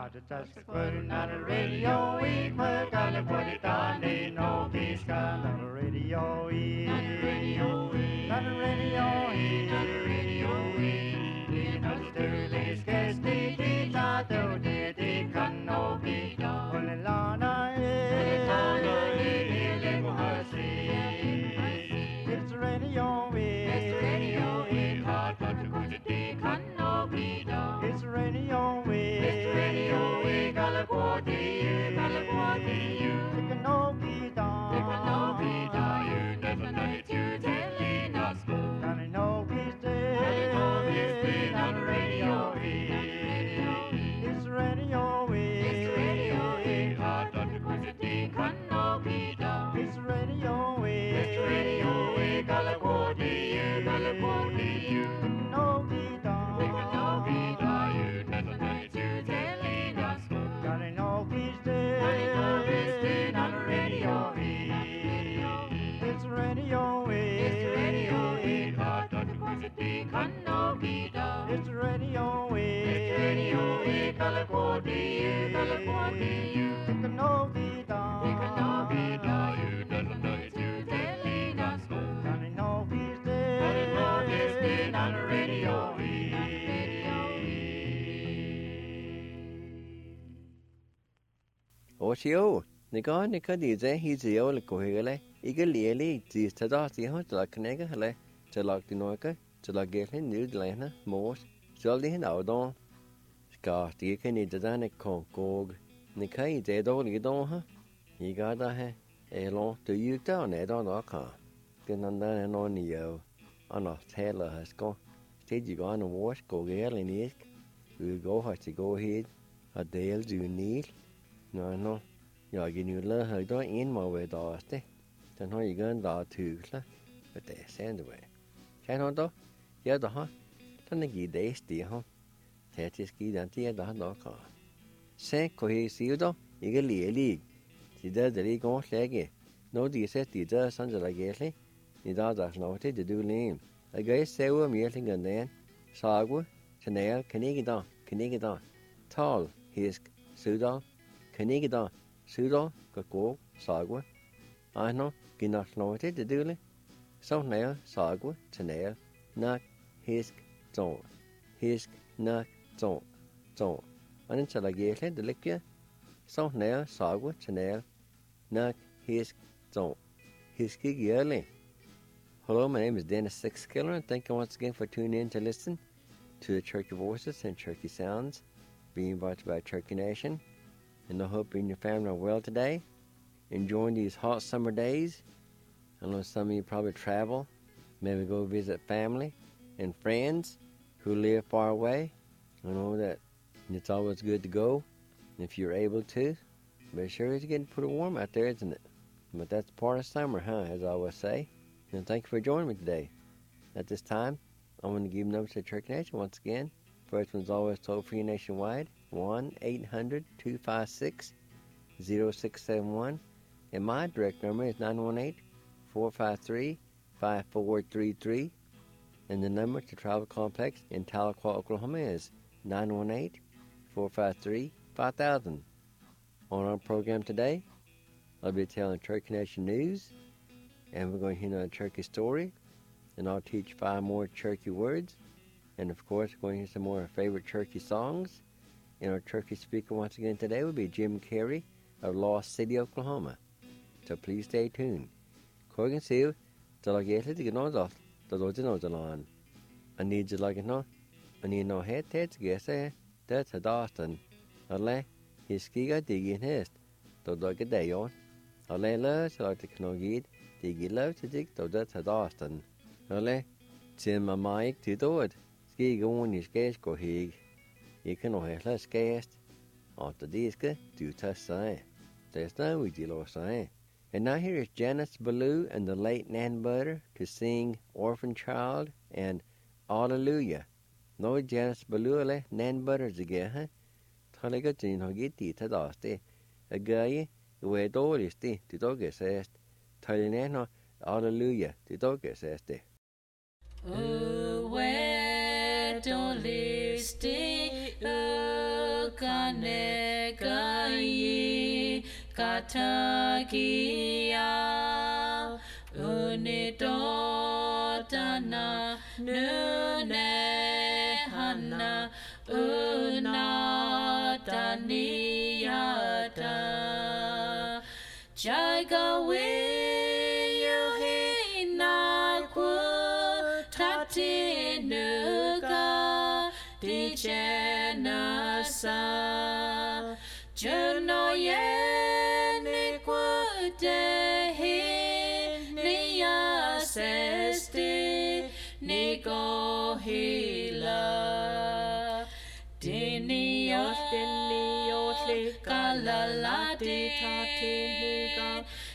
Just putting on the radio, we put on the put it on, they know peace come on the radio, on the radio, on the radio, on the radio, in the sterling sketch, the teacher, the can no be done. Only Lana, it's the radio, it's the radio, hard but to go to the can no be done. It's the radio, it's the radio, we gotta go to you, gotta go to you. It can no be done, it can no be done. You never know it, you telling us go. Can I know peace day, can I know peace day on the radio, it's the radio, it's the radio, hard but to go to the can no be done. It's the radio, it's the radio, we gotta go to you, gotta go to you. It can no be done, it can no be done. You never know it, you telling us go. Can I know peace day, can I know peace day on the radio, it's the radio, it's the radio, hard but to go to the can no be done. It's the radio, it's the radio, we gotta go to you, gotta go to you. It can no be done, it can no be done. You never know it, you telling us go. Can I know peace day, can I know peace day on the radio. Oshio, Nika Dije, he's the old Kohele, Eagerly, the Tadasi, to like Knegale, to like the Noika, to like Gatlin, New Lana, Morse, Jolly and Outdoor. Scott, you can eat the Danik Gog, Nika, dead all you don't, huh? You got a long to you down, I don't know, car. Then and on you, on a tailor has gone. Stage you go on and wash, go girl in it. We'll go hard to go ahead. A dale do need. No, you're getting you learn how to in my way, Dusty. Then how you going to do, but they send away. Can't on though? Yeah, the huh? Then the key days, dear, huh? That is key that the other car. Say, cohesive, though, you get league. She does the league on slaggy. No, the set the does under like gately. The does noted to do lame. I guess say we're meeting and then. Sagwa, Chanel, Canigidon. Tall, his Sudan. Canigida, Sudo, Gako, Sagwa. I know, Ginak noted the dooley. So nail, Sagwa, Chanel, Nak, Hisk, Zone. Hisk, Nak, Zone. And until I get the liquor. So nail, Sagwa, Chanel, Nak, Hisk, Zone. Hiski yearly. Hello, my name is Dennis Sixkiller, and thank you once again for tuning in to listen to the Cherokee Voices and Cherokee Sounds, being brought to you by Cherokee Nation. And I hope you and your family are well today, enjoying these hot summer days. I know some of you probably travel, maybe go visit family and friends who live far away. I know that it's always good to go, and if you're able to, but sure it's getting pretty warm out there, isn't it? But that's part of summer, as I always say. And thank you for joining me today. At this time, I want to give numbers to Cherokee Nation once again. First one's always toll-free nationwide, 1-800-256-0671. And my direct number is 918-453-5433. And the number to Travel Complex in Tahlequah, Oklahoma is 918-453-5000. On our program today, I'll be telling Cherokee Nation news, and we're going to hear another Cherokee story, and I'll teach 5 more Cherokee words. And of course, we're going to hear some more of our favorite Cherokee songs. And our Cherokee speaker once again today will be Jim Carey of Lost City, Oklahoma. So please stay tuned. Corgan Seal, the Lagate to get on off, the Lord knows the lawn. I need you like it no. I need no head to guess that's a Dawson. I'll his skiga digging his, the dog a day on. I'll love like the Knogid, diggy love to dig, though that's a Dawson. I'll Tim my mic to do it. Ski go on his gas go hig. You can have less gas. After this, do touch sign. There's no we deal sign. And now here is Janice Ballou and the late Nan Butter to sing Orphan Child and Hallelujah. No Janice Ballou Nan Butters again, Taliga Jin Hogiti Tadaste. A guy where Doristi to dog assessed. Talinano Hallelujah to dog assessed. Oh, where don't list it, oh, kane kai katakia unitotana nune hana unataniata jaga we yuhina ku tatinuka dijenasa juno yeni kutehi niyasesti nikohila diniyos kalalati tatinuka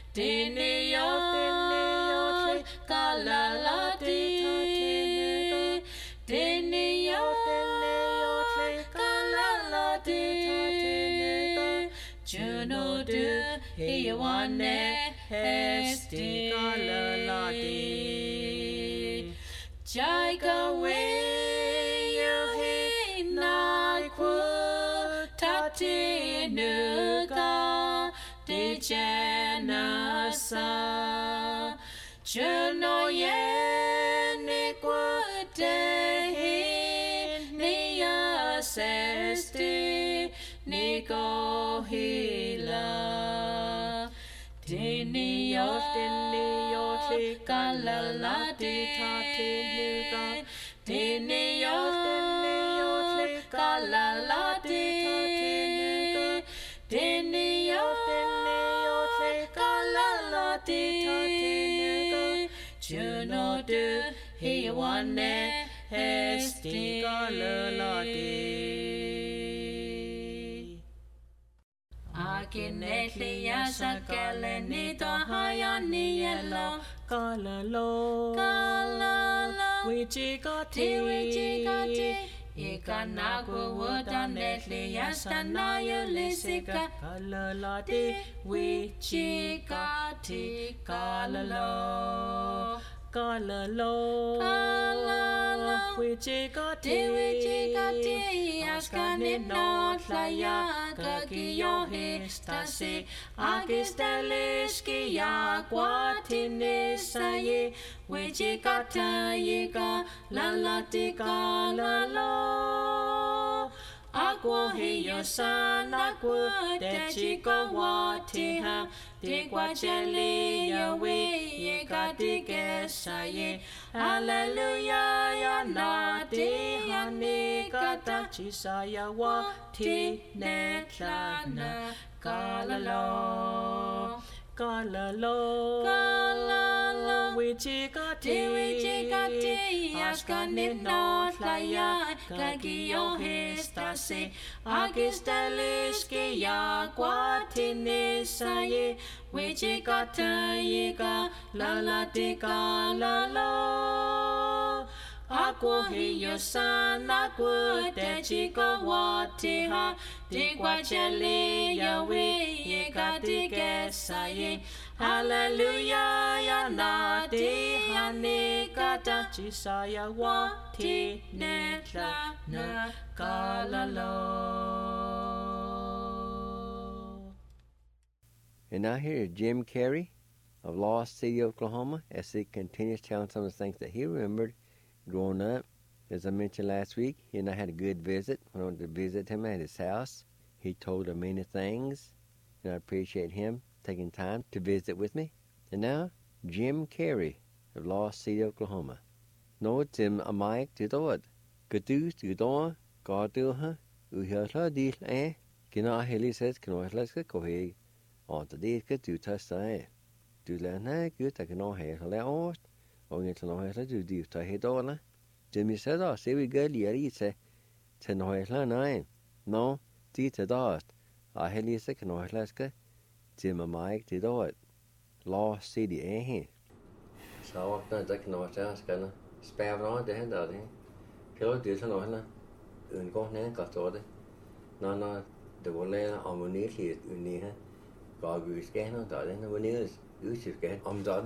diniyos kalalati Juno du hiwane hesti kalalati Jaiga we yuhina ku tatinuka dijenasa Juno yeni kutehi niyasesti nikohila diniyos kalalati tatinuka diniyos kalalati diniyos kalalati juno du hiwane hesti kalalati Akinetli yasakele nito hayani yelo kalalo wichikati ikanaku wudanetli yastana yulisika kalalati wichikati kalalo wichikati askanit not laya kakiyo histasi agisteliski ya kwatinisaye wichikata yika lalatika lalo Agua hiyo sana kude chico watiha Digwa cheli yawe yeka digesa ye Hallelujah ya nati hani kata chisaya wati netlana kalalo wichikati askanit not laya kakiyo histasi agisteliski ya kwatinisaye wichikata yika lalatika lalo Agua hiyo sana kude chico watiha Digwa cheli yawe yeka digesaye Hallelujah ya nati hani kata chisaya wati netla na kalalo And now here is Jim Carey of Lost City, Oklahoma, as he continues telling some of the things that he remembered growing up. As I mentioned last week, he and I had a good visit. When I went to visit him at his house, he told me many things, and I appreciate him taking time to visit with me. And now, Jim Carey of Lost City, Oklahoma. Nå Tim a Mike to do it. Gadu to do God do her, Uhla deal, eh? Kina Hilly says, Can I let's go here? On the day get to test, eh? Do learn good, I can all hear her out. Only to know how to do to head on. Jimmy said, "Oh, say we good, yeah, say, to know how to no, see to that. I had you sick, no, let's go. Jim and Mike did do it. Lost City, eh? So I walked down, I know what's asked, kind of spare on the head out here. Hello, dear, to know how to go now, got order. No, the one on one knee, you need her. God, we scan on that, and when you should get on that.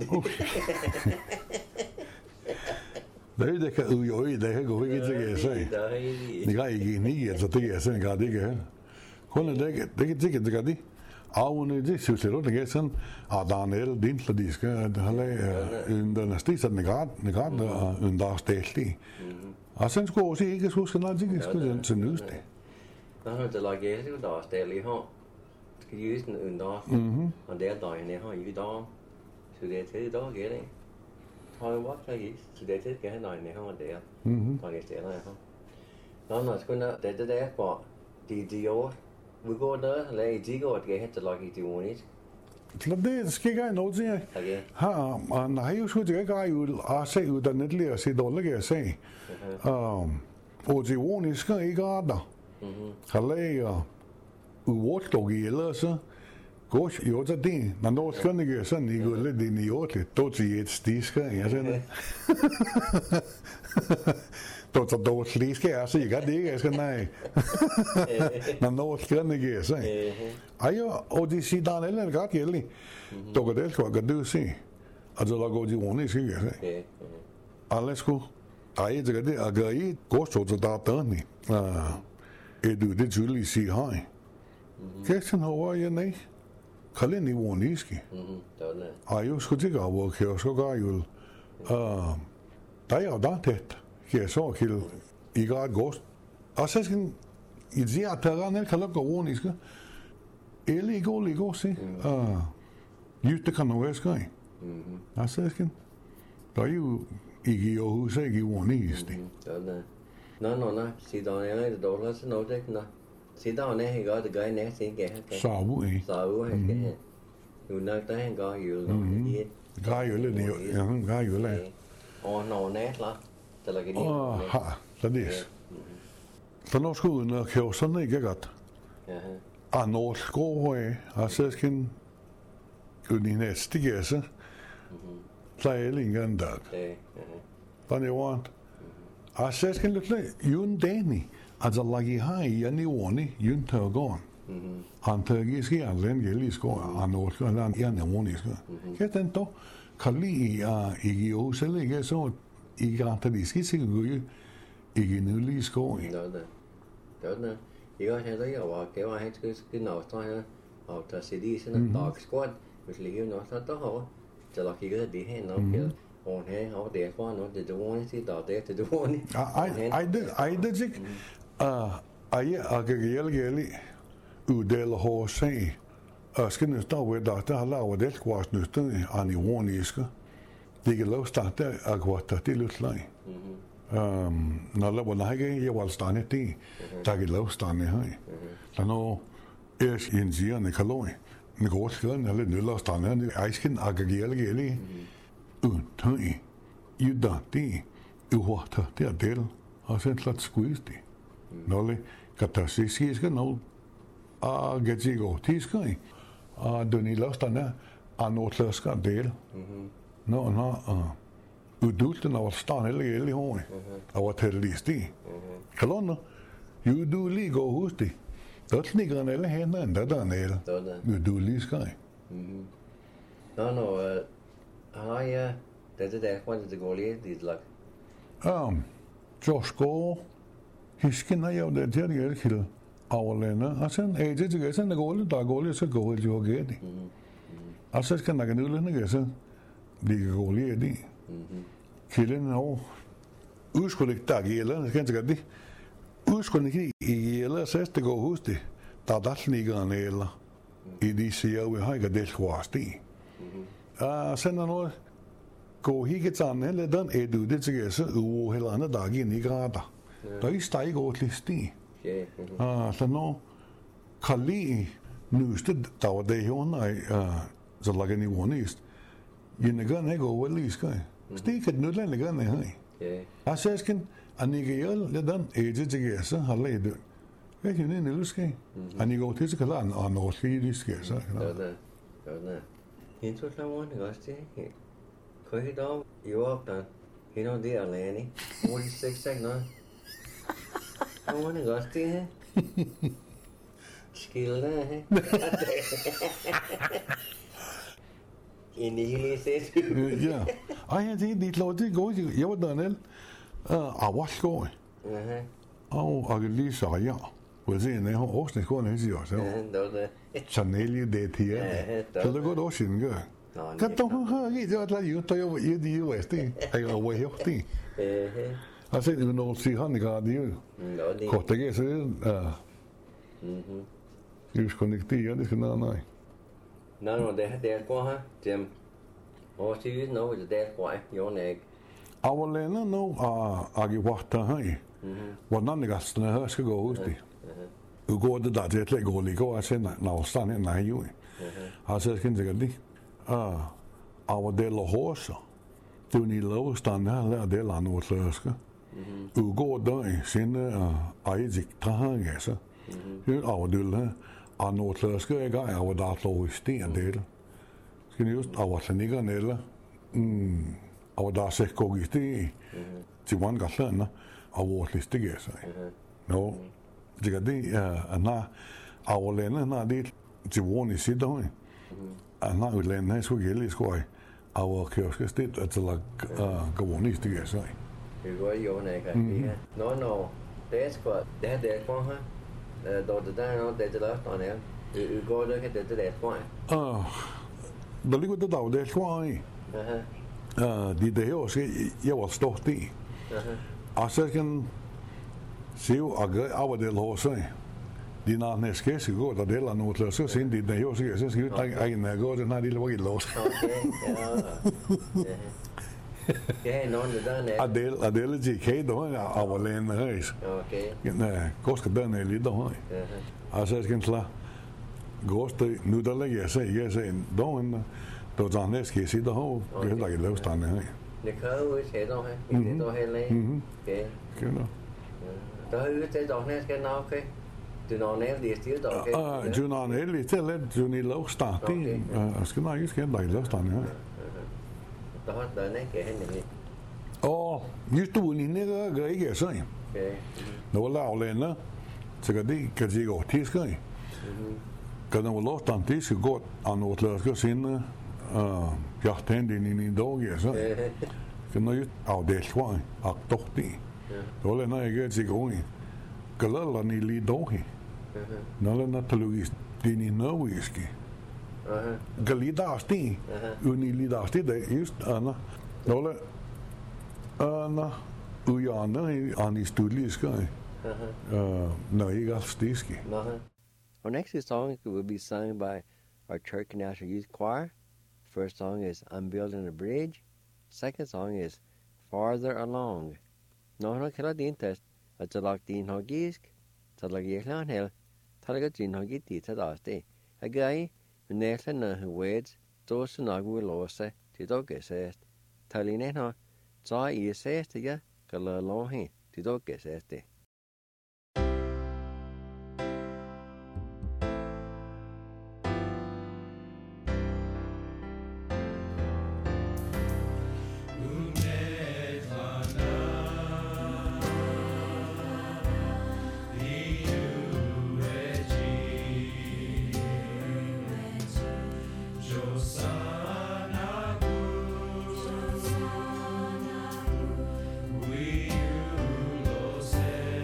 Đấy để cái ưu yối để cái gọi cái gì vậy? Nị cái gì nị cái cho cái gì nị cái đi cái. Hun det kan det. Avne det sysler det er sådan Daniel din for de skal have den stigen negat en dag stæstig. Og sen skulle også ikke huske noget det skulle til nyst. Nå har det laget det der stæstig her. Skal jo sådan en dag. Og der der en her i dag. Så det til dag gælder. Har jo været der så det til kan han en her der. Der er stæstig her. Nå skulle det der på de år. Vi går der, eller i de går, det er lagt i de unis. Det skal jeg noget til. Ha, nej, jeg skulle ikke gøre se ud af netlig at se dårligt at se. Og de unis skal ikke gøre der. Halleluja. Uvortlogi eller så. Gosh, jo så det. Når noget skal ikke sådan i går lidt ind i ordet. Då til et stisker, jeg siger. Då slisker jeg så ikke det ikke jeg skal nej. Når noget skal ikke så. Ej og de siger der eller godt gældig. Då kan det skal du se. Altså der går de rundt skal jeg sige. Alle skulle. Ej det kan det at gøre i går så der der. Du det tydeligt sige hej. Kæsten over jeg nej. Kalden i rundiski. Ej jo skulle det gå og køre så gør jo. Der er der tæt. Jeg så kil i grad gost. Og så skal I sige at der er kan lukke rundt skal. Eller i går se. Jytte kan nu være skal. Og så skal der er jo ikke i Aarhus ikke i rundt. Nå. Sig der er det dårligt så noget ikke nå. Sig der er ikke godt det gør næste ikke. Så uge. Jo nok der han går jo. Gør jo lidt ja, gør jo lidt. Og når næstler der ligger det. Det er. Så nu skulle uden at køre sådan ikke godt. Og når skruer og så skal den i næste gæse. Så er det ikke en dag. Der er jo og så skal det jo daglig. Altså lagi har i en niveauerne jun tør gå. Han tør ikke ske den gældig skår og når skal han en niveauerne skal. Kan den dog kan lige ikke jo selv ikke så i garantisk ikke gå ikke nylig skår. Det. Jeg har heller ikke over det var helt skal Australien og der sidder sådan en dag squad hvis lige noget der har. Så der kigger det hen og og her og der var noget det var ikke der det var ikke. Ej det ikke. Ej gældig uddele hos sag. Og skal nu stå ved der har lavet det kvarts nøste an i ironiske. Det kan lov starte akkurat det er lidt leg. Når der var ikke jeg var stande det der kan lov stande her. Der når en sigerne kalori. En god skøn eller nødler stande ej skal gældig. Tøj. Jyda det uhort det er del og så slet squeeze det. Når kan der sige noget og get you go tiskei og den i lasterne er noget skal del. Nå udulten av stan eller i hår av at det listi. Kalon jo du lige gå hos det. Der snikker en eller hen der nede. Du lige skal. Nå ja det der hvor det går lige dit lag. Josko hisken jeg det der jeg kilde. Overlænde, og sådan det sådan der går lidt så går det jo gæt. Og så skal der kan udlænde så det går lige det. Kilden og udskudt der gælder, skal ikke det. Udskudt ikke i eller så det går hos det. Der snikkerne eller i de siger vi har ikke det skvast det. Sådan noget går ikke sådan eller den du det til så heller andre dage i grader. Der er steg godt lidt sti. Så nu kan lige nyste der var det her så lager ni vonist. Jeg kan ikke over lige skal. Stiket nu den gør det her. Og så skal anigere den til så har det. Hvad kan det nu ske? Anigere til så kan han og når det skal så. Ja. Hende så klarer det også det. Kan I dog jo op der. Hende det er alene. Hvor de seks noget. I want to go see her. Skill her. Egentlig set. Ja. Ej, det lå det går. Jeg var der ned. Og var skøj. Og lige så ja. Well, see, and they have Austin going to see yourself. Đó là Chanel, you did here. So they go to Austin, go. Cái tông hơi cái gì đó là yếu tôi yếu đi yếu vậy, hay là quay yếu đi. À, sẽ được nói gì hơn cái điều. đó đi. Có thể cái sự yếu con đi tí đó cái nào này. Nó để qua ha, chém. Ô xí nó để qua, yếu này. Avalena no agi wahta hai. Wannan ni gasna ha ska gå ut i. Ugo det där det lägger och ligger sen när stan är nej ju. Alltså ska inte gå. Av det lo hosa. Du ni lo stan här det la no slöska. Ugo där sen Isaac tahan så. Hur av du la no slöska är gå av där lo sten del. Ska ni just av att ni kan eller. Og der ser kogis det til one gasana og vores det så. Nå, det kan det na awlena na det til one sit der. Na udlænde så gælde skoj. Og kiosk sted at la gavonis det så. Det går jo nej kan. Nå, det er sgu det er ha. Då det der no det der der er. Det går det kan det der på. Der ligger det der det skoj. Det er også jeg var stort i. Og så kan se jo af det lå så. De når næste skal gå der deler noget så sind det er jo så skal jeg ikke gå det når de var ikke lås. Ja, nogen der er. Adele de kan då av lægen rejse. Okay. Nej, koster den er lidt der. Og så skal jeg gå nu der ligger jeg så då då der næste skal der ho det er ikke løvstand her. Det kan jo se der her. Det der heller. Okay. Genau. Der er jo det der næste skal nok okay. Du når næste det styr der okay. Du når næste til lidt du ni løvstand. Det skal nok ikke der løvstand her. Der har der ikke henne. Just du ni nære ikke så. Okay. Nå lavlende. Så det kan sige godt det skal. Kan der løvstand det skal godt an noget løske sinde. Jag tänkte in i dag så. Kan ju av det svårt att dock det. Då är det inte så gång. Kallar ni li dag. När det naturligtvis det ni nå whisky. Galida sti. Uni lida sti det just Anna. Då Anna Ujana ani studiska. Nej, jag stiski. Our next song will be sung by our Church National Youth Choir. First song is I'm Building a Bridge. Second song is Farther Along. Nó khéo din test. At talag din hogisk. Talag yeklan hel. Talag din hogit di tadaste. Agay. Uneklan na huweds. Dos nagu lose. Tidoke sest. Taline no. Za I sest ya. Kala lohi. Tidoke seste. We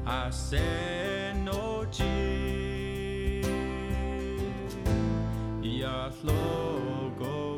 I said no G. Ya logo.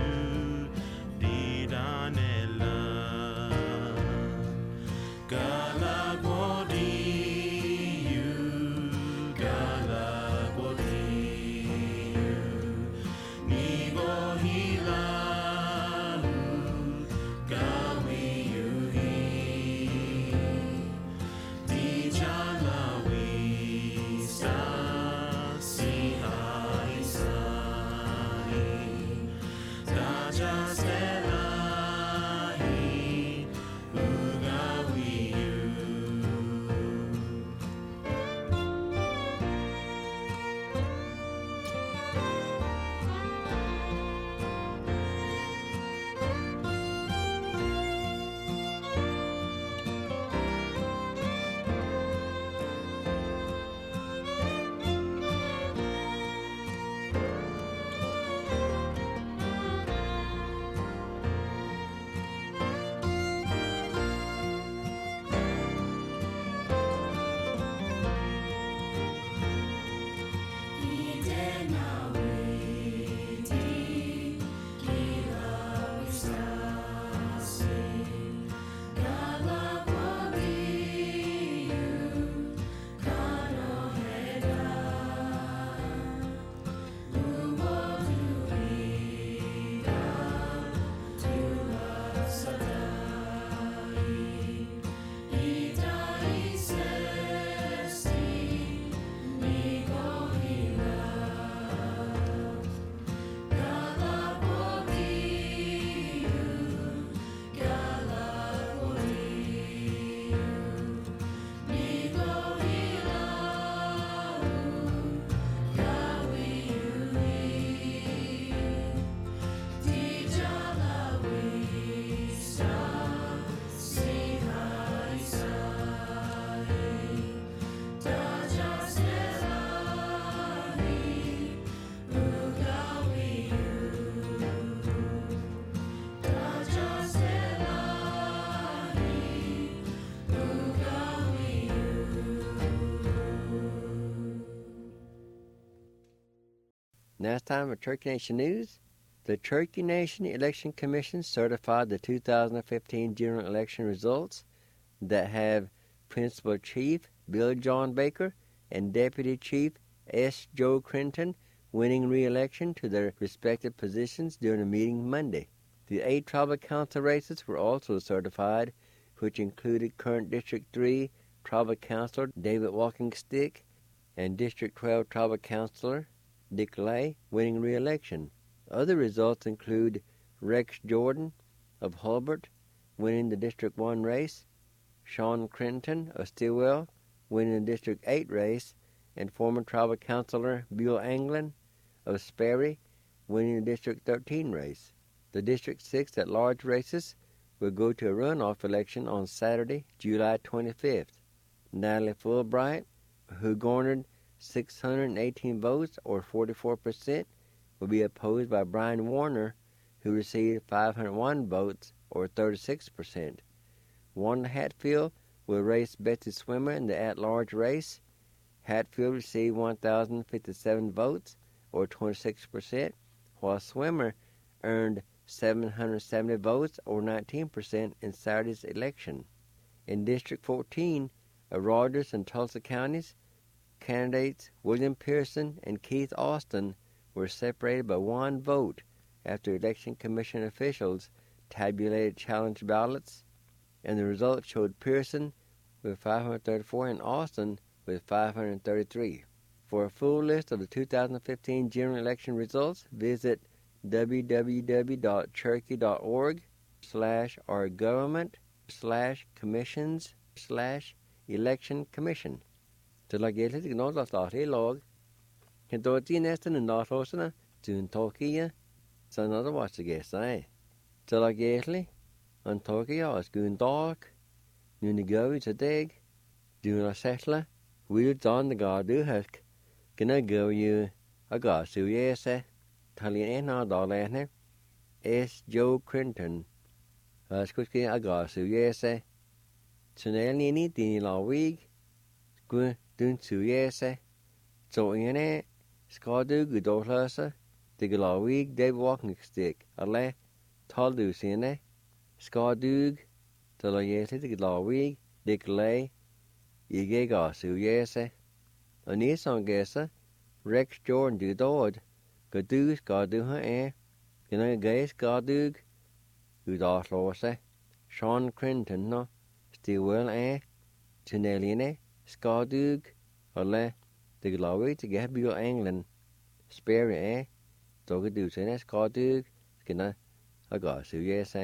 God. Last time for Cherokee Nation News. The Cherokee Nation Election Commission certified the 2015 general election results that have Principal Chief Bill John Baker and Deputy Chief S. Joe Crinton winning re-election to their respective positions during a meeting Monday. The 8 tribal council races were also certified, which included current District 3 tribal councilor David Walkingstick and District 12 tribal councilor Dick Lay winning re-election. Other results include Rex Jordan of Hulbert winning the District 1 race, Sean Crinton of Stilwell winning the District 8 race, and former tribal councilor Bill Anglin of Sperry winning the District 13 race. The District 6 at-large races will go to a runoff election on Saturday, July 25th. Natalie Fulbright, who garnered 618 votes, or 44%, will be opposed by Brian Warner, who received 501 votes, or 36%. Wanda Hatfield will race Betsy Swimmer in the at-large race. Hatfield received 1,057 votes, or 26%, while Swimmer earned 770 votes, or 19%, in Saturday's election. In District 14 of Rogers and Tulsa counties, candidates William Pearson and Keith Austin were separated by 1 vote after Election Commission officials tabulated challenge ballots, and the results showed Pearson with 534 and Austin with 533. For a full list of the 2015 general election results, visit www.cherokee.org/our-government/commissions/election commission. To log in to know the thought log, can do it in Eston and not hosting to Tokyo, so another watch the guess, eh? To log in on Tokyo is going dark, new the go to dig, doing a settler, we'll on the guard do husk, gonna go you a guard so yes, Italian and dollar S. Joe Crinton, as quickly a guard so yes, Chanel Nini la week, go doing so yes, so in it, Scadu good daughter, the la week, Dave walking stick, a lay, tall do in it, Scadug, the la yes, the la week, Dick lay, ye gay gas so yes, a niece on guesser, Rex Jordan do dod. Gadug Scadu her gonna gay Scadug, who doth lose, Sean Crinton no, Stilwell Chanelian Scadug, or le, the glory to get Bill England, Sperry Dogadu Sene Scadug, gonna a gas who yes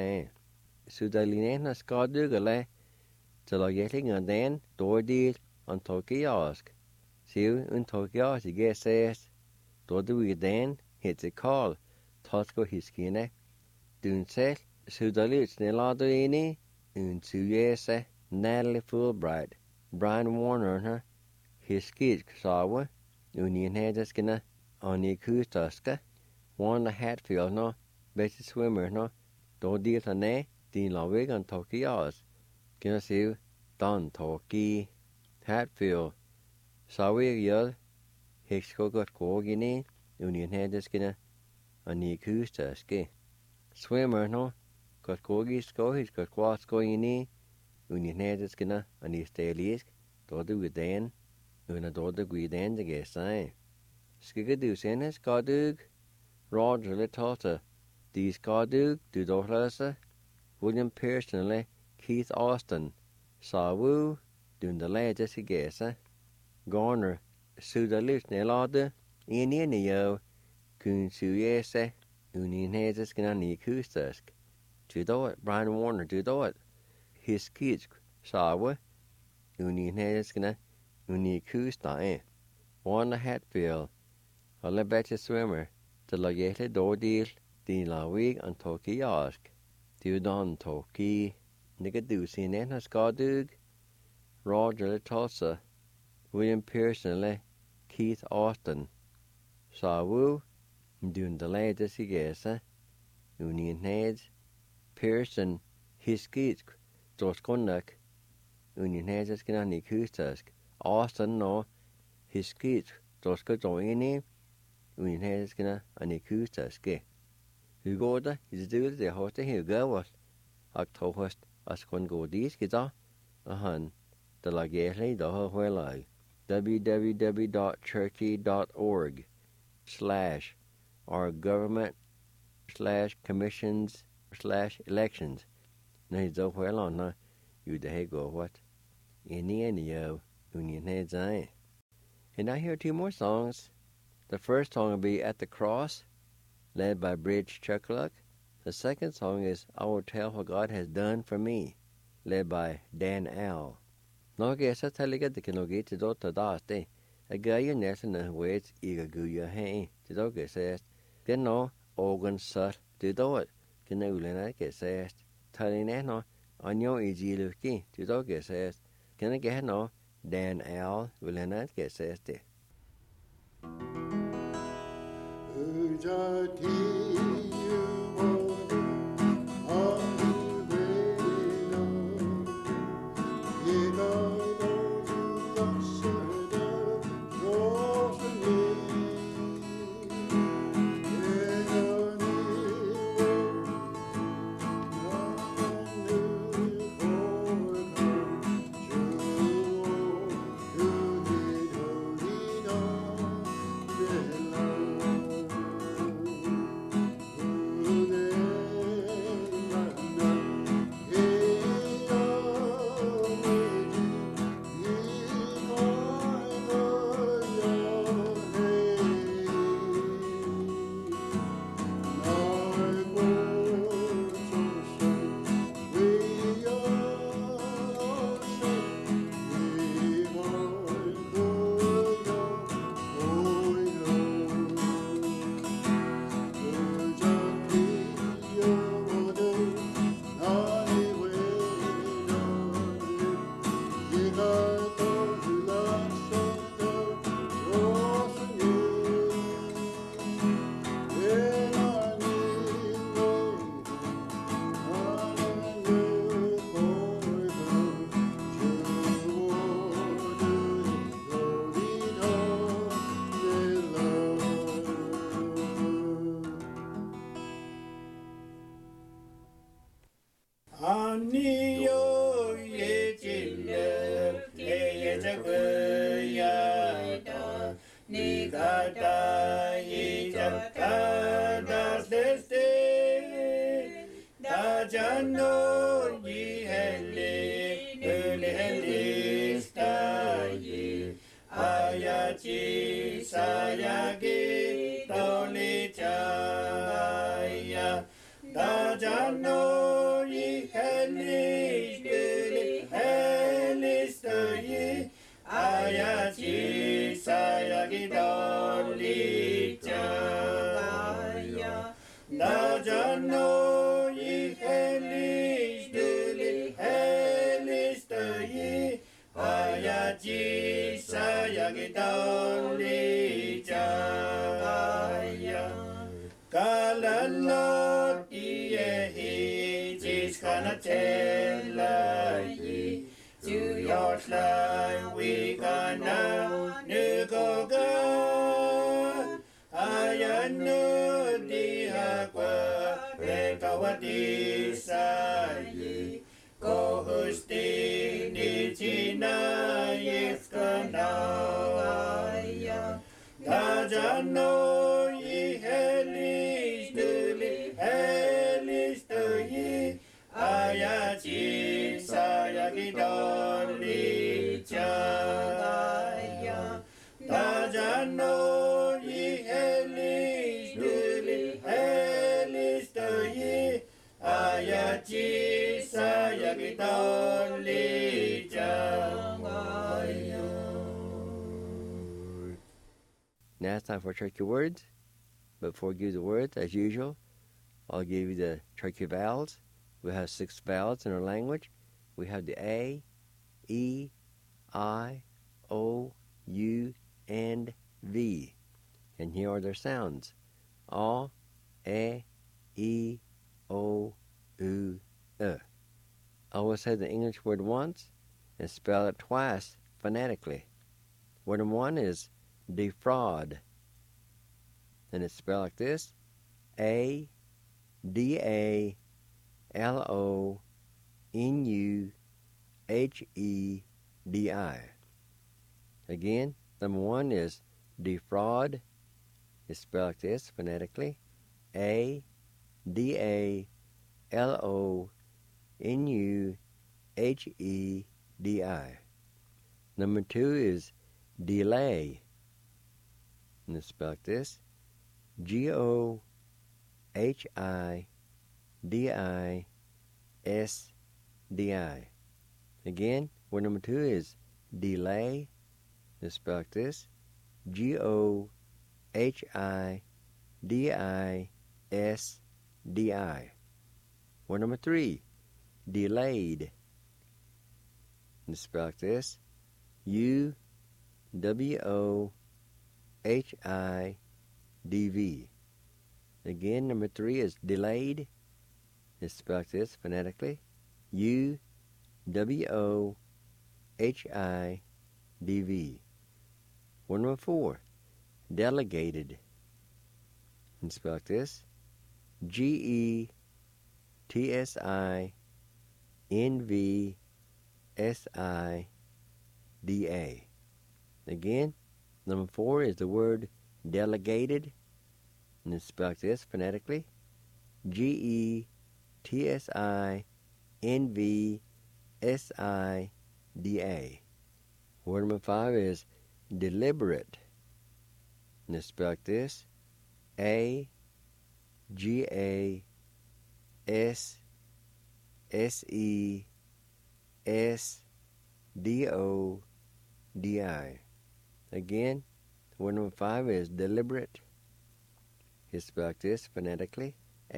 Sudaline na Scadug or le, till I getting and then door deal on Tokyo ask. See you in Tokyo, she guess says. Do we then hit a call, Tosco Hiskine, Dune set, Sudaluts Neladoini, and Suyese, Natalie Fulbright, Brian Warner and her, his kids Sawa, Union Hedaskina, Oni Kustaska, Wanda Hatfield no, Betsy Swimmer no, Do deal to ne, Dean Lawig on Tokyo's, Gonna see you, Don Toki, Hatfield, Sawi Yell, Hixco got Gogini, Union Hedaskina, Oni Kustaski. Swimmer no, got Gogi sco, he's got Quas going Union Hedaskina, Oni Stalisk, Do the Gudan, Una do the Gudan the guess I. Skigadu Senes, Godug, Roger Litota, These Godug, Dudolasa, William Pearson, Keith Austin, Sawu, Dun the lad just guess, Garner, Sudalus Nelada, Inio, Kun Suyese, Union Heads can any Kustask. To do it, Brian Warner, to do it. His kids, Sawa, Union Heads can any Kusta, Wanda Hatfield, a Lebetcha Swimmer, the Lageta Dordeal, the La Wig and Toki Ask, to Don Toki, Nigadusi and Skadug, Roger Tulsa, William Pearson, Keith Austin, Sawu, Dun the latest he guess, Union Heads, Pearson, his kids, Tosconuck, Union Heads can any Kustask, Austin no, his kids, Tosco Joini, unin heskina ani kustaske. Hugoda is doel de hoste hugawal. Octohost as kon go diskida ahan de la gele da hoelai. www.churchy.org/our government/commissions/elections. Na zo hoelon na you de go what. Any union heads I. And I hear two more songs. The first song will be At the Cross, led by Bridge Chuckluck. The second song is I Will Tell What God Has Done for Me, led by Dan Al. Noge sa taliga de kinogi to do to daste. A guy nelson and waits eager guya hay. To doge says, Get no organ sut to do it. Can I will get says, Telling no on your easy looking to doge says, Can I get no Dan Al will not get says it. Now it's time for Turkey words. But before I give you the words, as usual, I'll give you the Turkey vowels. We have 6 vowels in our language. We have the A, E, I, O, U, and V. And here are their sounds. A, E, O, U, I will say the English word once and spell it twice phonetically. Word number 1 is defraud. and it's spelled like this: ADALONUHEDI. Again, number one is defraud. It's spelled like this phonetically: ADALONUHEDI. Number two is delay, and it's spelled like this: GOHIDISDI. Again, word number two is delay. It's spelled like this: GOHIDISDI. Word number three, delayed. It's spelled like this: UWOHIDV. Again, number three is delayed. It's spelled like this phonetically: UWOHIDV. Word number four, delegated. It's spelled like this: GETSINVSIDA. Again, number four is the word delegated, and it's spelled like this phonetically: GETSINVSIDA. Word number five is deliberate, and it's spelled like this: AGASSESDODI. Again, word number five is deliberate. It's spelled like this phonetically: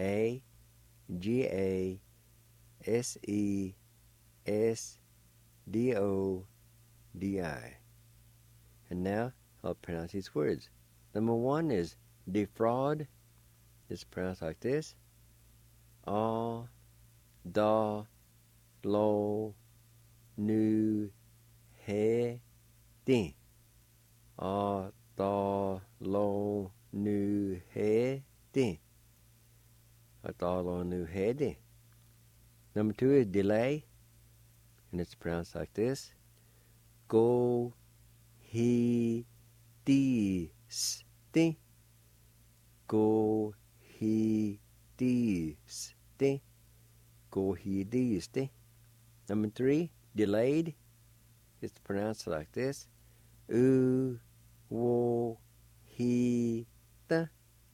AGASSESDODI. And now I'll pronounce these words. Number one is defraud. It's pronounced like this: A, Da, Lo, Nu, He, Di. A, Da, Lo, Nu, He, Di. A, Da, Lo, Nu, He, Di. Number two is delay, and it's pronounced like this: Go, He, Di, Sti. Go, He, Di, Sti. Go, He, Di, Sti. Number three, delayed. It's pronounced like this: U, Wo, He, Da.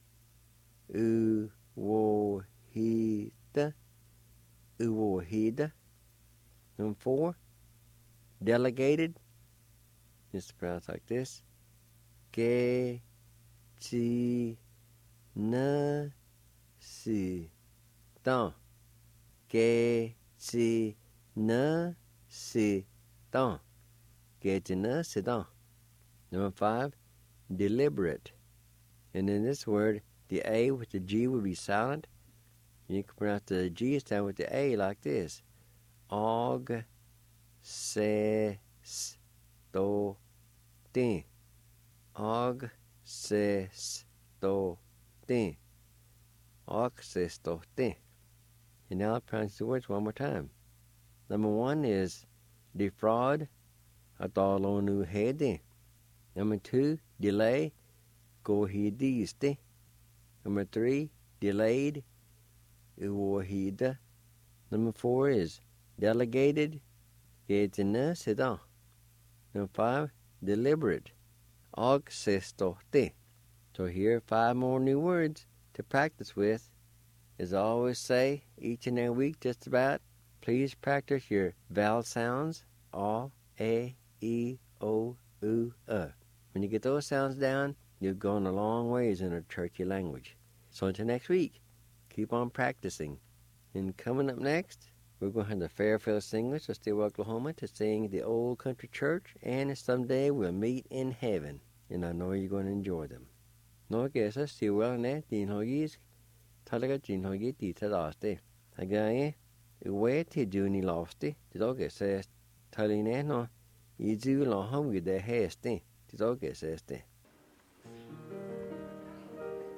U, Wo, He, Da. U, Wo, He, Da. Number four, delegated. It's pronounced like this: Ge, Chi, Na, Si, Da. Ge, Chi, Na, Si, Da. Ge, Chi, Na, Si, Da. Number five, deliberate. And in this word, the A with the G will be silent. You can pronounce the G sound with the A like this: Og, Se, S, Do, Di. Og, Se, S, Do, Di. Og, Se, S, Do, Di. And now I'll pronounce the words one more time. Number one is defraud. ADALONUHEDI. Number two, delay. GOHIDISTI. Number three, delayed. UWOHIDA. Number four is delegated. GETINA, SIDA. Number five, deliberate. Og, SES, DO, DI. So here are five more new words to practice with. As I always say, each and every week just about, please practice your vowel sounds: A, E, I, O, U, When you get those sounds down, you've gone a long ways in a churchy language. So until next week, keep on practicing. And coming up next, we're going to have the Fairfield Singers of Stillwater, Oklahoma to sing the Old Country Church, and someday we'll meet in heaven. And I know you're going to enjoy them. No guess, Stillwater, Dean Hoggies, Talaga Jean Hoggy, Tita Lasti. Again, away to Junie Lofty, the dog says, Taline no, you do long home with their hasty, the dog says.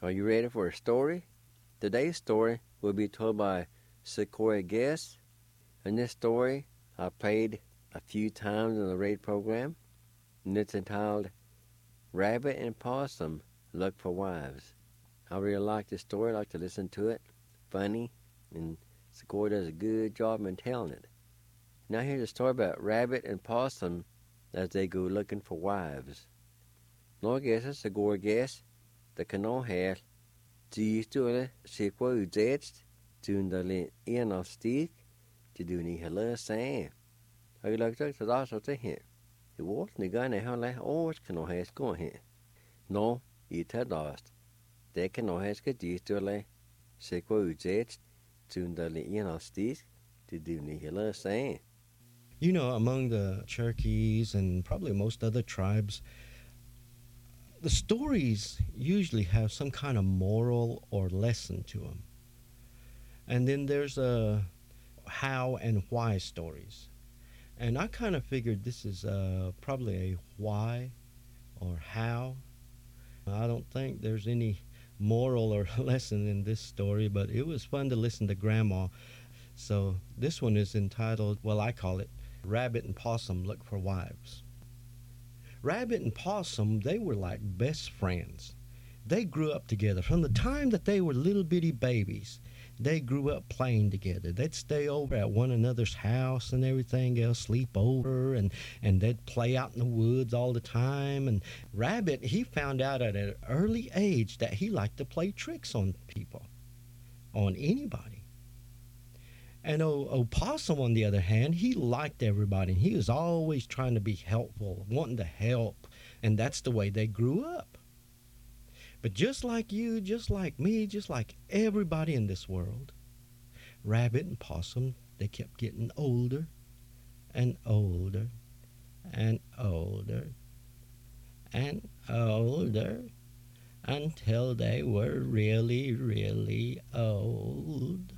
Are you ready for a story? Today's story will be told by Sequoia Guest. And this story I played a few times in the radio program. And it's entitled Rabbit and Possum Look for Wives. I really like this story. I like to listen to it. Funny. And Sequoia does a good job in telling it. Now here's a story about Rabbit and Possum as they go looking for wives. Några gäster så går gäst, det kan nå här. Tisdagen Sequoia utsätts, tundagen en av stig, till du ni hela säger. Har jag lagt ut att så till här. Det var ni gärna hålla års kan nå här ska här. Nå, I tar dast. Det kan nå här ska tisdagen Sequoia utsätts, tundagen en av stig, till du ni hela säger. You know, among the Cherokees and probably most other tribes, the stories usually have some kind of moral or lesson to them. And then there's a how and why stories. And I kind of figured this is probably a why or how. I don't think there's any moral or lesson in this story, but it was fun to listen to Grandma. So this one is entitled, well, I call it, Rabbit and Possum Look for Wives. Rabbit and Possum, they were like best friends. They grew up together. From the time that they were little bitty babies, they grew up playing together. They'd stay over at one another's house and everything else, sleep over, and they'd play out in the woods all the time. And Rabbit, he found out at an early age that he liked to play tricks on people, on anybody. And Possum, on the other hand, he liked everybody. He was always trying to be helpful, wanting to help, and that's the way they grew up. But just like you, just like me, just like everybody in this world, Rabbit and Possum, they kept getting older and older and older and older until they were really, really old.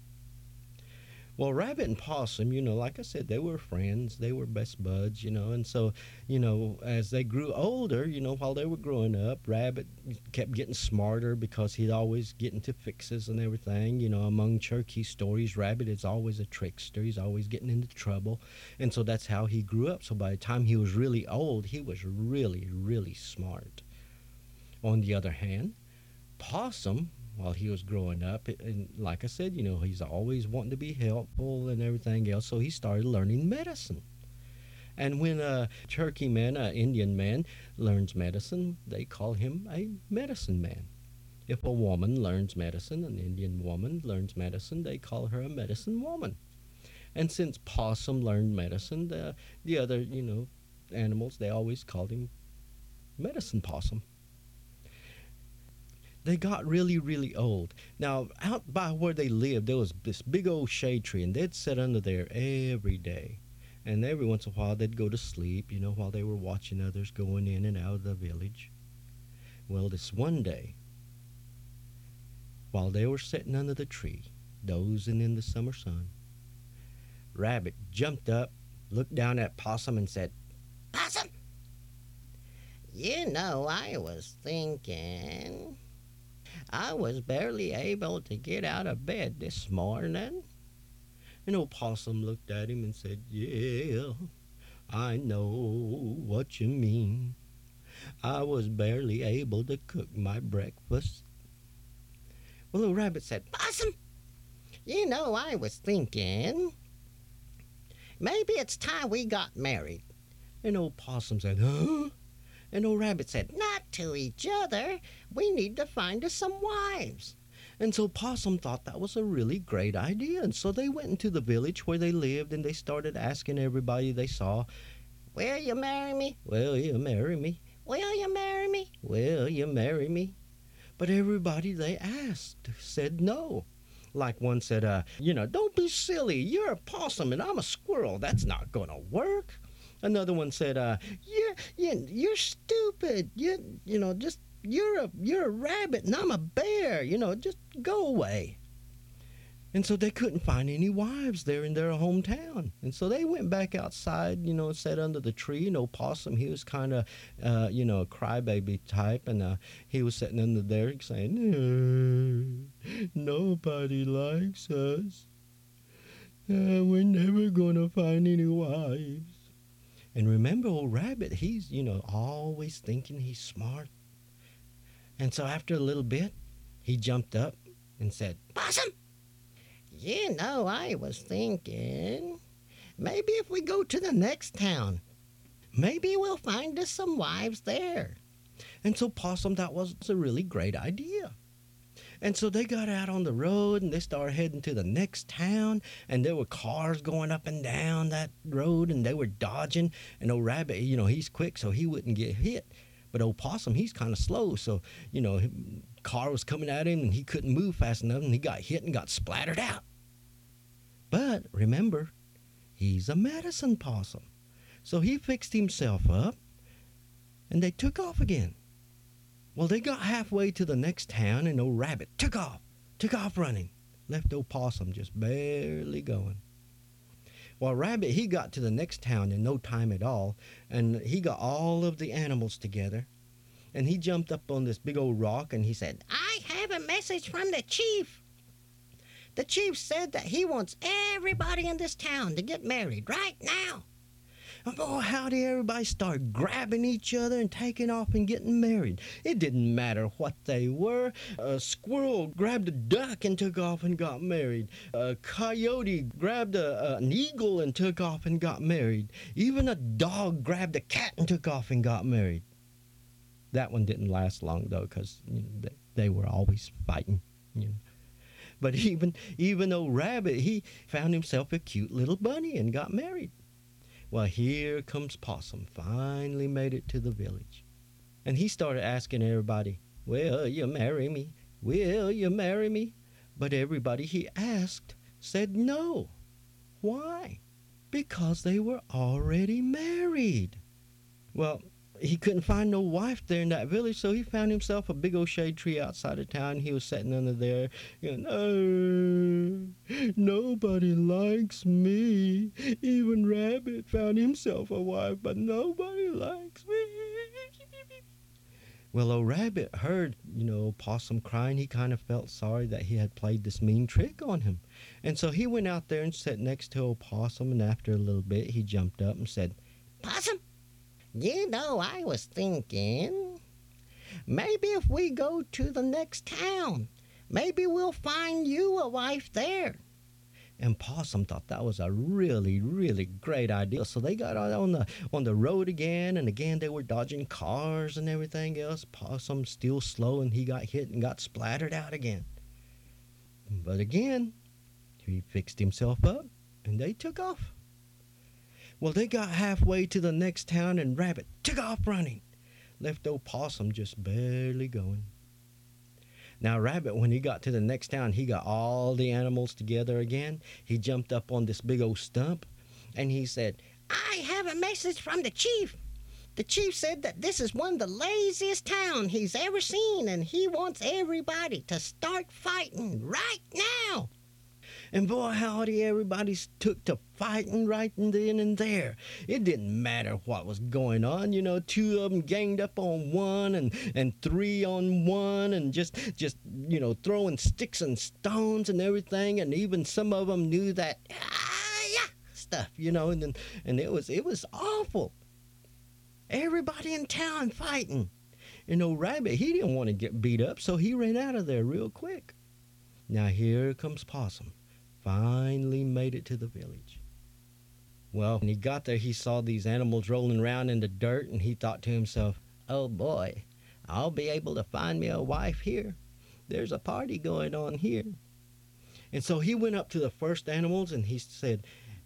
Well, Rabbit and Possum, you know, like I said, they were friends. They were best buds, you know. And so, you know, as they grew older, you know, while they were growing up, Rabbit kept getting smarter because he'd always get into fixes and everything. You know, among Cherokee stories, Rabbit is always a trickster. He's always getting into trouble. And so that's how he grew up. So by the time he was really old, he was really, really smart. On the other hand, Possum, while he was growing up, and like I said, you know, he's always wanting to be helpful and everything else, so he started learning medicine. And when a Cherokee man, an Indian man, learns medicine, they call him a medicine man. If a woman learns medicine, an Indian woman learns medicine, they call her a medicine woman. And since Possum learned medicine, the other, you know, animals, they always called him Medicine Possum. They got really, really old. Now, out by where they lived, there was this big old shade tree, and they'd sit under there every day. And every once in a while, they'd go to sleep, you know, while they were watching others going in and out of the village. Well, this one day, while they were sitting under the tree, dozing in the summer sun, Rabbit jumped up, looked down at Possum, and said, "Possum, you know, I was thinking. I was barely able to get out of bed this morning." And old Possum looked at him and said, "Yeah, I know what you mean. I was barely able to cook my breakfast." Well, old Rabbit said, "Possum, you know, I was thinking, maybe it's time we got married." And old Possum said, "Huh?" And old Rabbit said, "Not to each other. We need to find us some wives." And so Possum thought that was a really great idea. And so they went into the village where they lived, and they started asking everybody they saw, "Will you marry me? Will you marry me? Will you marry me? Will you marry me?" But everybody they asked said no. Like one said, you know, "Don't be silly. You're a possum and I'm a squirrel. That's not going to work." Another one said, "You're stupid. You're a rabbit and I'm a bear. You know, just go away." And so they couldn't find any wives there in their hometown. And so they went back outside, sat under the tree. And old Possum, he was kind of, a crybaby type. And he was sitting under there saying, nobody likes us. We're never going to find any wives. And remember, old Rabbit, he's, always thinking he's smart. And so after a little bit, he jumped up and said, Possum! I was thinking, maybe if we go to the next town, maybe we'll find us some wives there. And so Possum thought was a really great idea. And so they got out on the road and they started heading to the next town, and there were cars going up and down that road and they were dodging. And old Rabbit, he's quick so he wouldn't get hit. But old Possum, he's kind of slow, so, car was coming at him and he couldn't move fast enough and he got hit and got splattered out. But remember, he's a medicine possum. So he fixed himself up and they took off again. Well, they got halfway to the next town and old Rabbit took off running. Left old Possum just barely going. Well, Rabbit, he got to the next town in no time at all, and he got all of the animals together, and he jumped up on this big old rock and he said, I have a message from the chief. The chief said that he wants everybody in this town to get married right now. And boy, how did everybody start grabbing each other and taking off and getting married? It didn't matter what they were. A squirrel grabbed a duck and took off and got married. A coyote grabbed an eagle and took off and got married. Even a dog grabbed a cat and took off and got married. That one didn't last long, though, because they were always fighting. But even old Rabbit, he found himself a cute little bunny and got married. Well, here comes Possum, finally made it to the village. And he started asking everybody, will you marry me? Will you marry me? But everybody he asked said no. Why? Because they were already married. Well, he couldn't find no wife there in that village, so he found himself a big old shade tree outside of town. He was sitting under there, nobody likes me. Even Rabbit found himself a wife, but nobody likes me. Well, old Rabbit heard, Possum crying. He kind of felt sorry that he had played this mean trick on him. And so he went out there and sat next to old Possum, and after a little bit, he jumped up and said, Possum! I was thinking, maybe if we go to the next town, maybe we'll find you a wife there. And Possum thought that was a really, really great idea. So they got out on the road again, and again they were dodging cars and everything else. Possum still slow, and he got hit and got splattered out again. But again, he fixed himself up, and they took off. Well, they got halfway to the next town, and Rabbit took off running. Left old Possum just barely going. Now, Rabbit, when he got to the next town, he got all the animals together again. He jumped up on this big old stump, and he said, I have a message from the chief. The chief said that this is one of the laziest towns he's ever seen, and he wants everybody to start fighting right now. And boy, howdy, everybody took to fighting right then and there. It didn't matter what was going on. Two of them ganged up on one and three on one and just throwing sticks and stones and everything. And even some of them knew that stuff, and it was awful. Everybody in town fighting. And old Rabbit, he didn't want to get beat up, so he ran out of there real quick. Now here comes Possum. Finally made it to the village. Well, when he got there, he saw these animals rolling around in the dirt, and he thought to himself, oh boy, I'll be able to find me a wife here. There's a party going on here. And so he went up to the first animals, and he said,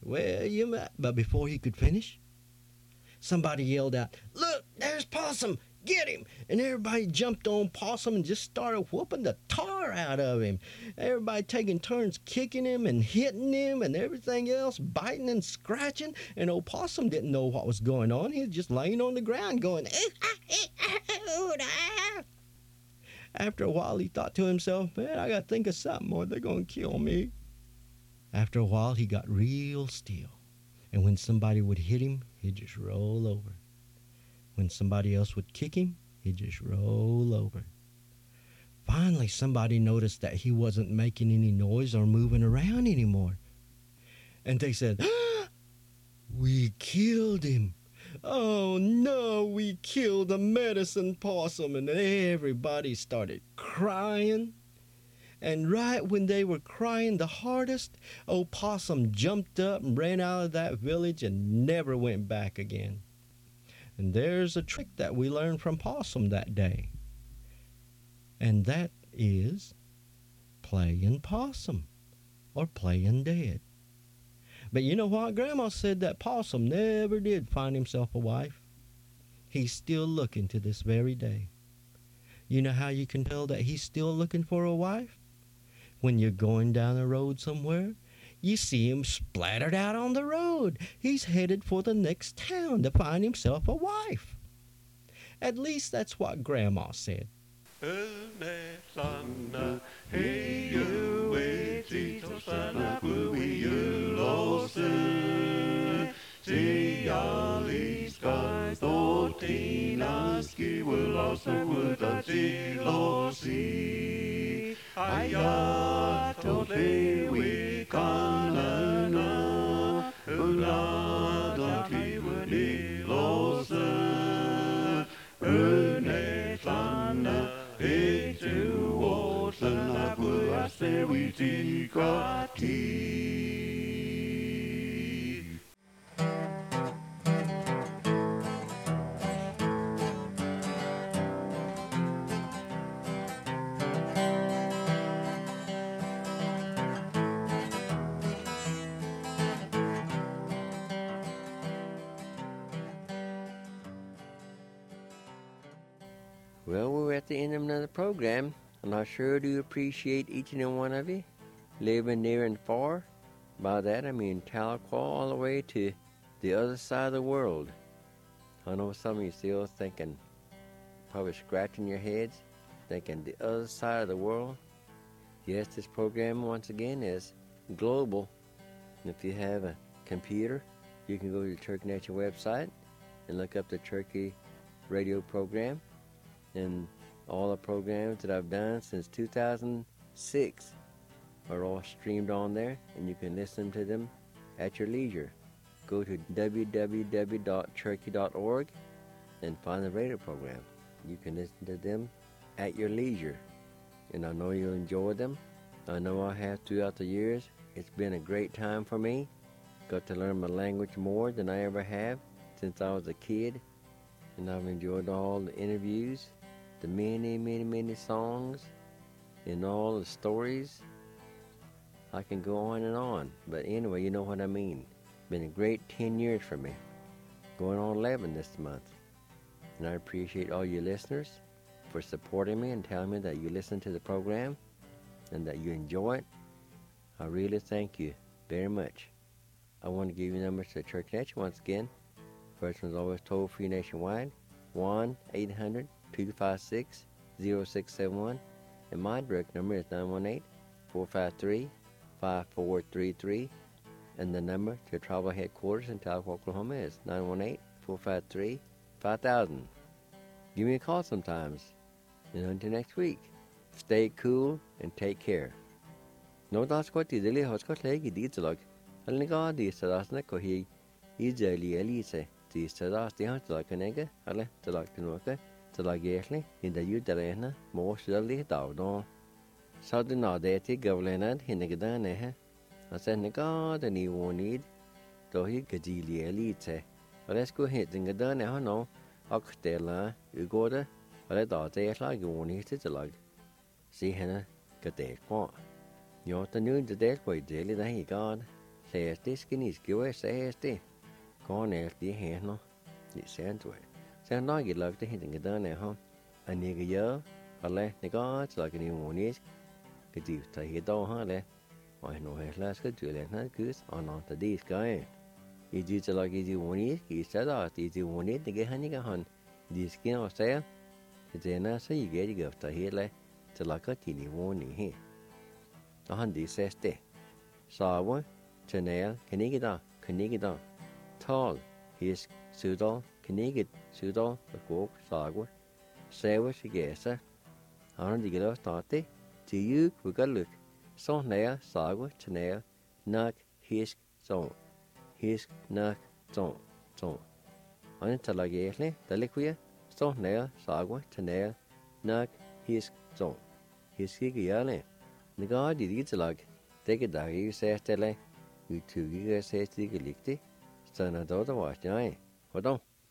but before he could finish, somebody yelled out, look, there's Possum. Get him! And everybody jumped on Possum and just started whooping the tar out of him. Everybody taking turns kicking him and hitting him and everything else, biting and scratching. And old Possum didn't know what was going on. He was just laying on the ground going, After a while, he thought to himself, man, I got to think of something or they're going to kill me. After a while, he got real still. And when somebody would hit him, he'd just roll over. When somebody else would kick him, he'd just roll over. Finally, somebody noticed that he wasn't making any noise or moving around anymore. And they said, "We killed him. Oh, no, we killed the medicine possum." And everybody started crying. And right when they were crying the hardest, old Possum jumped up and ran out of that village and never went back again. And there's a trick that we learned from Possum that day. And that is playing possum or playing dead. But you know what? Grandma said that Possum never did find himself a wife. He's still looking to this very day. You know how you can tell that he's still looking for a wife? When you're going down the road somewhere, you see him splattered out on the road. He's headed for the next town to find himself a wife. At least that's what Grandma said. Well, we're at the end of another program, and I sure do appreciate each and every one of you, living near and far. By that I mean Tahlequah all the way to the other side of the world. I know some of you still thinking, probably scratching your heads, thinking the other side of the world. Yes, this program once again is global. And if you have a computer, you can go to the Cherokee Nation website and look up the Cherokee radio program. And all the programs that I've done since 2006 are all streamed on there, and you can listen to them at your leisure. Go to www.cherokee.org and find the radio program. You can listen to them at your leisure, and I know you'll enjoy them. I know I have throughout the years. It's been a great time for me. Got to learn my language more than I ever have since I was a kid, and I've enjoyed all the interviews, the many songs, and all the stories. I can go on and on, but anyway, you know what I mean. Been a great 10 years for me, going on 11 this month. And I appreciate all you listeners for supporting me and telling me that you listen to the program and that you enjoy it. I really thank you very much. I want to give you numbers to the Cherokee Nation once again. First one's always toll-free nationwide, 1-800-256-0671. And my direct number is 918-453-5433. And the number to tribal headquarters in Tahlequah, Oklahoma is 918-453-5000. Give me a call sometimes. And until next week, stay cool and take care. No das ko ti dele hosko legi di tlag. Alniga di sadasna ko hi izeli elise di sadas di han tlag kanega ale tlag tnuka tlag yehli inda yudarena mo shali dawdon. Sadina de ti gavlenad hinegda nehe. Asen niga de ni wonid dohi gajili elite. Alesko hit ingada neha no aktela ugoda ale da de lag wonid tlag. Si hena gade kwa. Yo ta nu de del koi deli da hi god. Says this skinis giwe says this. Gone el di he no. Ni sent way. Sen no gi lag de hitting da ne ha. Ani ge yo ale ni god lag ni wonid. Gadi ta hi do ha le. I know he las ka jule na gus on on ta dis guy. I ji ta lag ji wonid ki sa da ti ji wonid de ge hani ga han. Dis kin o sa. Te na sa yi ge ge ta hi le. Ta lag ka ti ni woni he. Han di says this. sawa, chanel, kanigida, tall, hisk, sudal, kanigid, sudal, bakok, sagwa, sewa, shigesa, digilo stati, tiyuk, bugaluk, sonea, sagwa, chanel, nak, hisk, nak, zon. Talagele, deliquia, sonea, sagwa, chanel, nak, hisk, zon. Hiskigiale. Nagad iditalag, take a dagi sestele, you two giga sesti galicti, Sanadota was giant. Hold on.